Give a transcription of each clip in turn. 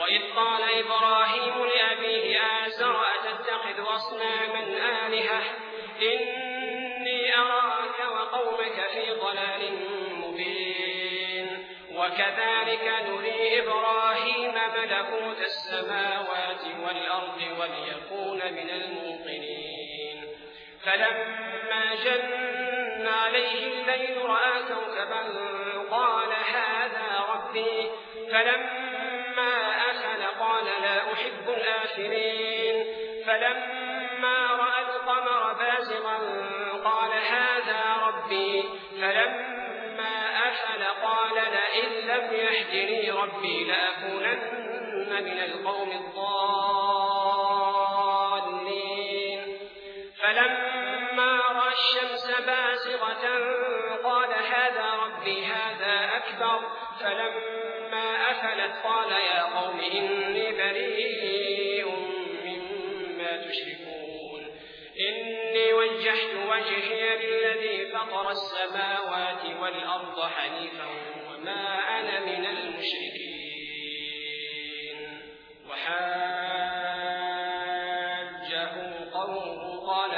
وإذ قال إبراهيم لأبيه آزر أتتخذ أصناما آلهة إني أراك وقومك في ضلال مبين وكذلك نري إبراهيم ملكوت السماوات والأرض وليكون من الموقنين فلما جن عليه الليل رأى كوكبا قال هذا ربي فلما أفل قال لا أحب الآفلين فلما رأى القمر بازغا قال هذا ربي فلما أفل قال لئن لم يهدني ربي لأكونن من القوم الضالين فلما رأى الشمس بازغة قال هذا ربي هذا أكبر فلما أفلت قال يا قوم إني بريء مما تشركون إني وجهت وجهي للذي فطر السماوات والأرض حنيفا وما أنا من المشركين وحاجه قومه قال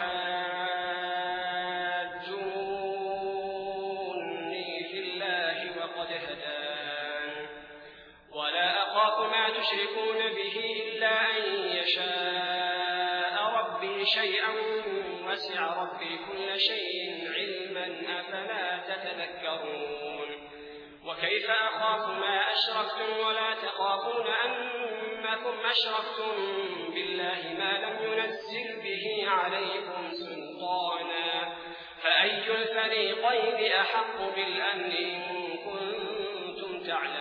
أتحاجوني في الله وقد هدان ولا أخاف ما تشركون به إلا أن يشاء ربي شيئا وسع ربي كل شيء علما أفلا تتذكرون وكيف أخاف ما أشركتم ولا تخافون أنكم أشركتم بالله ما لم ينزل به عليكم سلطانا فأي الفريقين أحق بالأمن إن كنتم تعلمون